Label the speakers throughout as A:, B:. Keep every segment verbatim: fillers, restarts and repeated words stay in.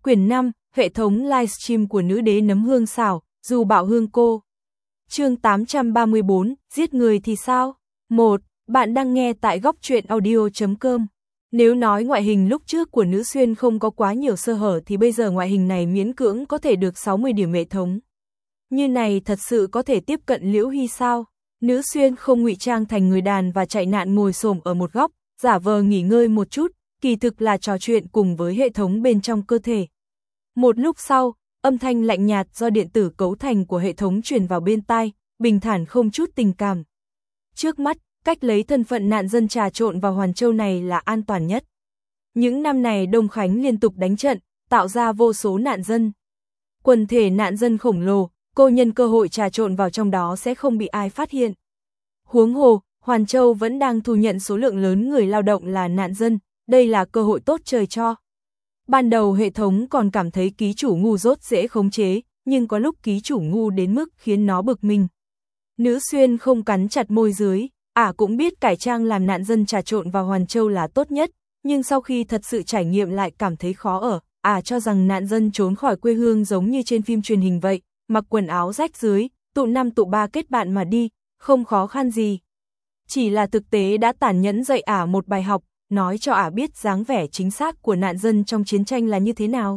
A: Quyển năm, hệ thống livestream của nữ đế nấm hương xào, dù bạo hương cô. Chương tám trăm ba mươi bốn, giết người thì sao? một. Bạn đang nghe tại góc truyện audio chấm com. Nếu nói ngoại hình lúc trước của Nữ Xuyên không có quá nhiều sơ hở thì bây giờ ngoại hình này miễn cưỡng có thể được sáu mươi điểm hệ thống. Như này thật sự có thể tiếp cận Liễu Hy sao? Nữ Xuyên không ngụy trang thành người đàn và chạy nạn ngồi xổm ở một góc, giả vờ nghỉ ngơi một chút, kỳ thực là trò chuyện cùng với hệ thống bên trong cơ thể. Một lúc sau, âm thanh lạnh nhạt do điện tử cấu thành của hệ thống truyền vào bên tai, bình thản không chút tình cảm. Trước mắt, cách lấy thân phận nạn dân trà trộn vào Hoàn Châu này là an toàn nhất. Những năm này Đông Khánh liên tục đánh trận, tạo ra vô số nạn dân. Quần thể nạn dân khổng lồ, cô nhân cơ hội trà trộn vào trong đó sẽ không bị ai phát hiện. Huống hồ, Hoàn Châu vẫn đang thu nhận số lượng lớn người lao động là nạn dân, đây là cơ hội tốt trời cho. Ban đầu hệ thống còn cảm thấy ký chủ ngu dốt dễ khống chế, nhưng có lúc ký chủ ngu đến mức khiến nó bực mình. Nữ Xuyên không cắn chặt môi dưới, ả à cũng biết cải trang làm nạn dân trà trộn vào Hoàn Châu là tốt nhất, nhưng sau khi thật sự trải nghiệm lại cảm thấy khó ở, ả à cho rằng nạn dân trốn khỏi quê hương giống như trên phim truyền hình vậy, mặc quần áo rách rưới, tụ năm tụ ba kết bạn mà đi, không khó khăn gì. Chỉ là thực tế đã tàn nhẫn dạy ả một bài học, nói cho ả biết dáng vẻ chính xác của nạn dân trong chiến tranh là như thế nào.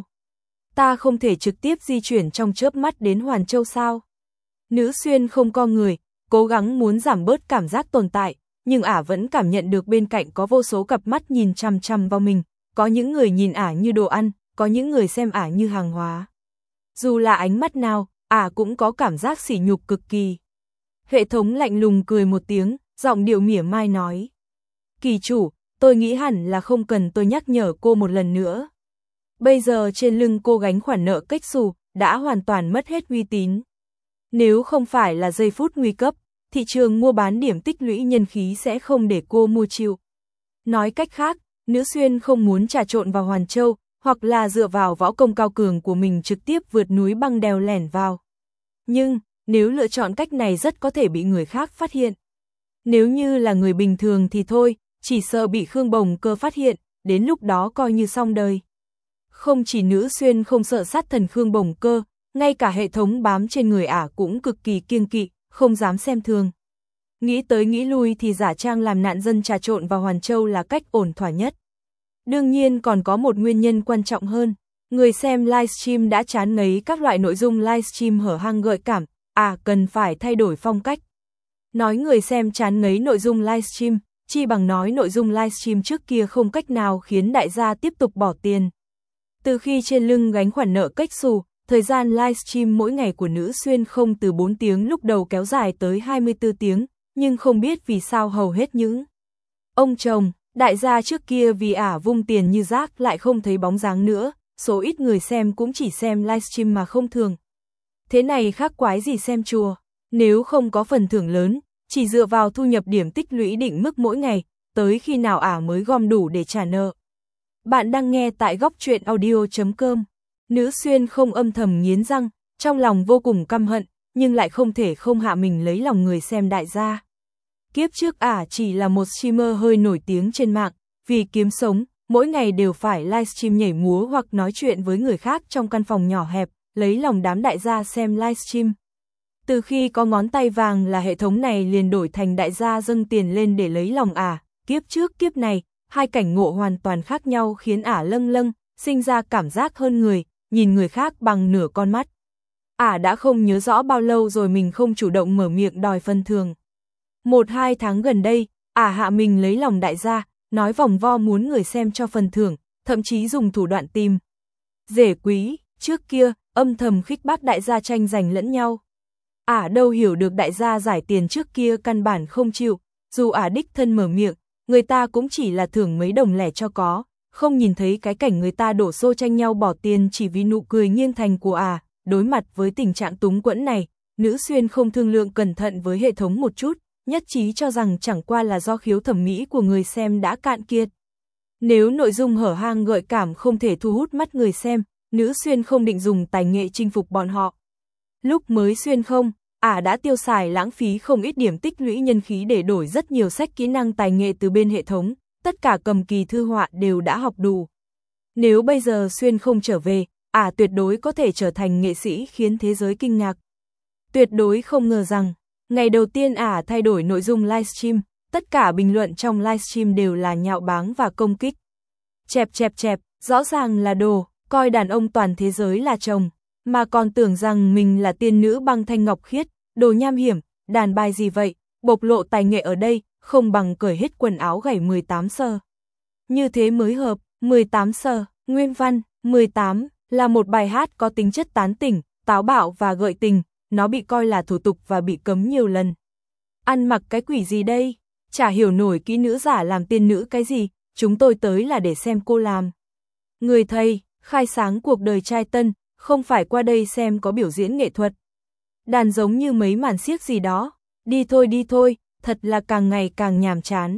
A: Ta không thể trực tiếp di chuyển trong chớp mắt đến Hoàn Châu sao? Nữ Xuyên không co người, cố gắng muốn giảm bớt cảm giác tồn tại, nhưng ả vẫn cảm nhận được bên cạnh có vô số cặp mắt nhìn chằm chằm vào mình, có những người nhìn ả như đồ ăn, có những người xem ả như hàng hóa. Dù là ánh mắt nào, ả cũng có cảm giác sỉ nhục cực kỳ. Hệ thống lạnh lùng cười một tiếng, giọng điệu mỉa mai nói. Kỳ chủ, tôi nghĩ hẳn là không cần tôi nhắc nhở cô một lần nữa. Bây giờ trên lưng cô gánh khoản nợ cách xù, đã hoàn toàn mất hết uy tín. Nếu không phải là giây phút nguy cấp, thị trường mua bán điểm tích lũy nhân khí sẽ không để cô mua chịu. Nói cách khác, Nữ Xuyên không muốn trà trộn vào Hoàn Châu, hoặc là dựa vào võ công cao cường của mình trực tiếp vượt núi băng đèo lẻn vào. Nhưng, nếu lựa chọn cách này rất có thể bị người khác phát hiện. Nếu như là người bình thường thì thôi, chỉ sợ bị Khương Bồng Cơ phát hiện, đến lúc đó coi như xong đời. Không chỉ Nữ Xuyên không sợ sát thần Khương Bồng Cơ, ngay cả hệ thống bám trên người ả cũng cực kỳ kiêng kỵ, không dám xem thường. Nghĩ tới nghĩ lui thì giả trang làm nạn dân trà trộn vào Hoàn Châu là cách ổn thỏa nhất. Đương nhiên còn có một nguyên nhân quan trọng hơn, người xem livestream đã chán ngấy các loại nội dung livestream hở hang gợi cảm, à cần phải thay đổi phong cách. Nói người xem chán ngấy nội dung livestream, chi bằng nói nội dung livestream trước kia không cách nào khiến đại gia tiếp tục bỏ tiền. Từ khi trên lưng gánh khoản nợ cách xù, thời gian livestream mỗi ngày của Nữ Xuyên không từ bốn tiếng lúc đầu kéo dài tới hai mươi tư tiếng, nhưng không biết vì sao hầu hết những ông chồng, đại gia trước kia vì ả vung tiền như rác lại không thấy bóng dáng nữa, số ít người xem cũng chỉ xem livestream mà không thường. Thế này khác quái gì xem chùa, nếu không có phần thưởng lớn, chỉ dựa vào thu nhập điểm tích lũy định mức mỗi ngày, tới khi nào ả mới gom đủ để trả nợ. Bạn đang nghe tại góc truyện audio chấm com. Nữ Xuyên không âm thầm nghiến răng, trong lòng vô cùng căm hận, nhưng lại không thể không hạ mình lấy lòng người xem đại gia. Kiếp trước ả chỉ là một streamer hơi nổi tiếng trên mạng, vì kiếm sống, mỗi ngày đều phải livestream nhảy múa hoặc nói chuyện với người khác trong căn phòng nhỏ hẹp, lấy lòng đám đại gia xem livestream. Từ khi có ngón tay vàng là hệ thống này liền đổi thành đại gia dâng tiền lên để lấy lòng ả, kiếp trước kiếp này, hai cảnh ngộ hoàn toàn khác nhau khiến ả lâng lâng, sinh ra cảm giác hơn người, nhìn người khác bằng nửa con mắt. Ả đã không nhớ rõ bao lâu rồi mình không chủ động mở miệng đòi phần thường. Một hai tháng gần đây, ả hạ mình lấy lòng đại gia, nói vòng vo muốn người xem cho phần thưởng, thậm chí dùng thủ đoạn tìm rể quý, trước kia, âm thầm khích bác đại gia tranh giành lẫn nhau. Ả đâu hiểu được đại gia giải tiền trước kia căn bản không chịu, dù ả đích thân mở miệng, người ta cũng chỉ là thưởng mấy đồng lẻ cho có, không nhìn thấy cái cảnh người ta đổ xô tranh nhau bỏ tiền chỉ vì nụ cười nghiêng thành của ả. Đối mặt với tình trạng túng quẫn này, Nữ Xuyên không thương lượng cẩn thận với hệ thống một chút, nhất trí cho rằng chẳng qua là do khiếu thẩm mỹ của người xem đã cạn kiệt. Nếu nội dung hở hang gợi cảm không thể thu hút mắt người xem, Nữ Xuyên không định dùng tài nghệ chinh phục bọn họ. Lúc mới xuyên không, ả đã tiêu xài lãng phí không ít điểm tích lũy nhân khí để đổi rất nhiều sách kỹ năng tài nghệ từ bên hệ thống, tất cả cầm kỳ thư họa đều đã học đủ. Nếu bây giờ Xuyên không trở về, Ả tuyệt đối có thể trở thành nghệ sĩ khiến thế giới kinh ngạc. Tuyệt đối không ngờ rằng, ngày đầu tiên Ả thay đổi nội dung livestream, tất cả bình luận trong livestream đều là nhạo báng và công kích. Chẹp chẹp chẹp, rõ ràng là đồ, coi đàn ông toàn thế giới là chồng, mà còn tưởng rằng mình là tiên nữ băng thanh ngọc khiết, đồ nham hiểm, đàn bài gì vậy, bộc lộ tài nghệ ở đây, không bằng cởi hết quần áo gảy mười tám sờ. Như thế mới hợp, mười tám sờ, nguyên văn, mười tám, là một bài hát có tính chất tán tỉnh, táo bạo và gợi tình, nó bị coi là thủ tục và bị cấm nhiều lần. Ăn mặc cái quỷ gì đây? Chả hiểu nổi kỹ nữ giả làm tiên nữ cái gì, chúng tôi tới là để xem cô làm. Người thầy, khai sáng cuộc đời trai tân, không phải qua đây xem có biểu diễn nghệ thuật. Đàn giống như mấy màn xiếc gì đó, đi thôi đi thôi, thật là càng ngày càng nhàm chán.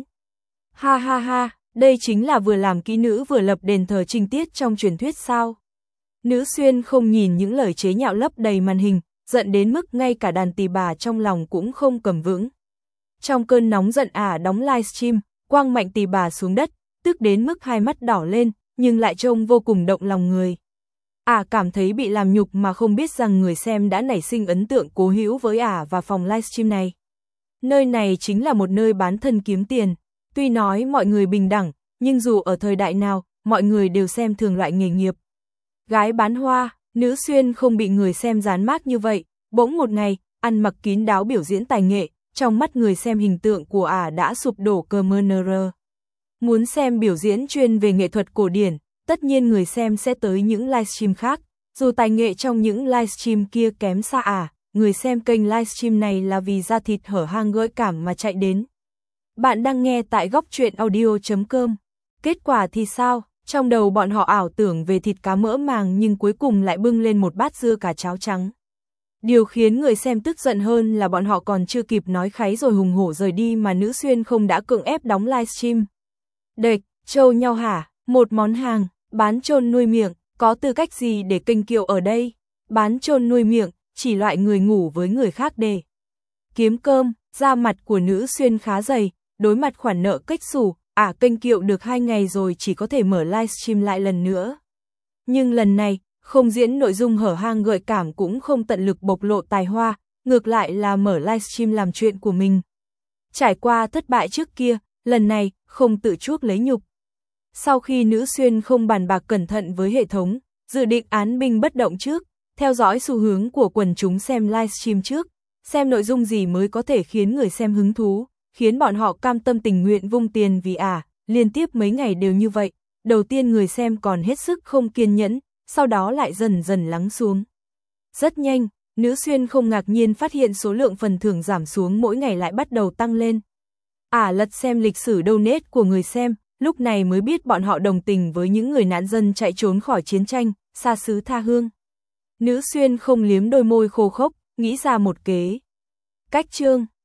A: Ha ha ha, đây chính là vừa làm kỹ nữ vừa lập đền thờ trinh tiết trong truyền thuyết sao. Nữ xuyên không nhìn những lời chế nhạo lấp đầy màn hình, giận đến mức ngay cả đàn tỳ bà trong lòng cũng không cầm vững. Trong cơn nóng giận Ả đóng livestream, quang mạnh tỳ bà xuống đất, tức đến mức hai mắt đỏ lên, nhưng lại trông vô cùng động lòng người. Ả cảm thấy bị làm nhục mà không biết rằng người xem đã nảy sinh ấn tượng cố hữu với Ả và phòng livestream này. Nơi này chính là một nơi bán thân kiếm tiền, tuy nói mọi người bình đẳng, nhưng dù ở thời đại nào, mọi người đều xem thường loại nghề nghiệp. Gái bán hoa, nữ xuyên không bị người xem dán mác như vậy, bỗng một ngày, ăn mặc kín đáo biểu diễn tài nghệ, trong mắt người xem hình tượng của Ả đã sụp đổ cơ mơ nơ rơ. Muốn xem biểu diễn chuyên về nghệ thuật cổ điển, tất nhiên người xem sẽ tới những livestream khác, dù tài nghệ trong những livestream kia kém xa Ả, người xem kênh livestream này là vì da thịt hở hang gợi cảm mà chạy đến. Bạn đang nghe tại góc truyện audio chấm com. Kết quả thì sao? Trong đầu bọn họ ảo tưởng về thịt cá mỡ màng nhưng cuối cùng lại bưng lên một bát dưa cà cháo trắng. Điều khiến người xem tức giận hơn là bọn họ còn chưa kịp nói kháy rồi hùng hổ rời đi mà nữ xuyên không đã cưỡng ép đóng livestream. Đệch, trâu nhau hả? Một món hàng, bán chôn nuôi miệng, có tư cách gì để kênh kiệu ở đây? Bán chôn nuôi miệng, chỉ loại người ngủ với người khác để kiếm cơm, da mặt của nữ xuyên khá dày, đối mặt khoản nợ cách xù, Ả kênh kiệu được hai ngày rồi chỉ có thể mở livestream lại lần nữa. Nhưng lần này, không diễn nội dung hở hang gợi cảm cũng không tận lực bộc lộ tài hoa, ngược lại là mở livestream làm chuyện của mình. Trải qua thất bại trước kia, lần này, không tự chuốc lấy nhục. Sau khi nữ xuyên không bàn bạc cẩn thận với hệ thống, dự định án binh bất động trước, theo dõi xu hướng của quần chúng xem livestream trước, xem nội dung gì mới có thể khiến người xem hứng thú, khiến bọn họ cam tâm tình nguyện vung tiền vì Ả, liên tiếp mấy ngày đều như vậy, đầu tiên người xem còn hết sức không kiên nhẫn, sau đó lại dần dần lắng xuống. Rất nhanh, nữ xuyên không ngạc nhiên phát hiện số lượng phần thưởng giảm xuống mỗi ngày lại bắt đầu tăng lên. Ả lật xem lịch sử donate của người xem, lúc này mới biết bọn họ đồng tình với những người nạn dân chạy trốn khỏi chiến tranh, xa xứ tha hương. Nữ xuyên không liếm đôi môi khô khốc, nghĩ ra một kế. Cách chương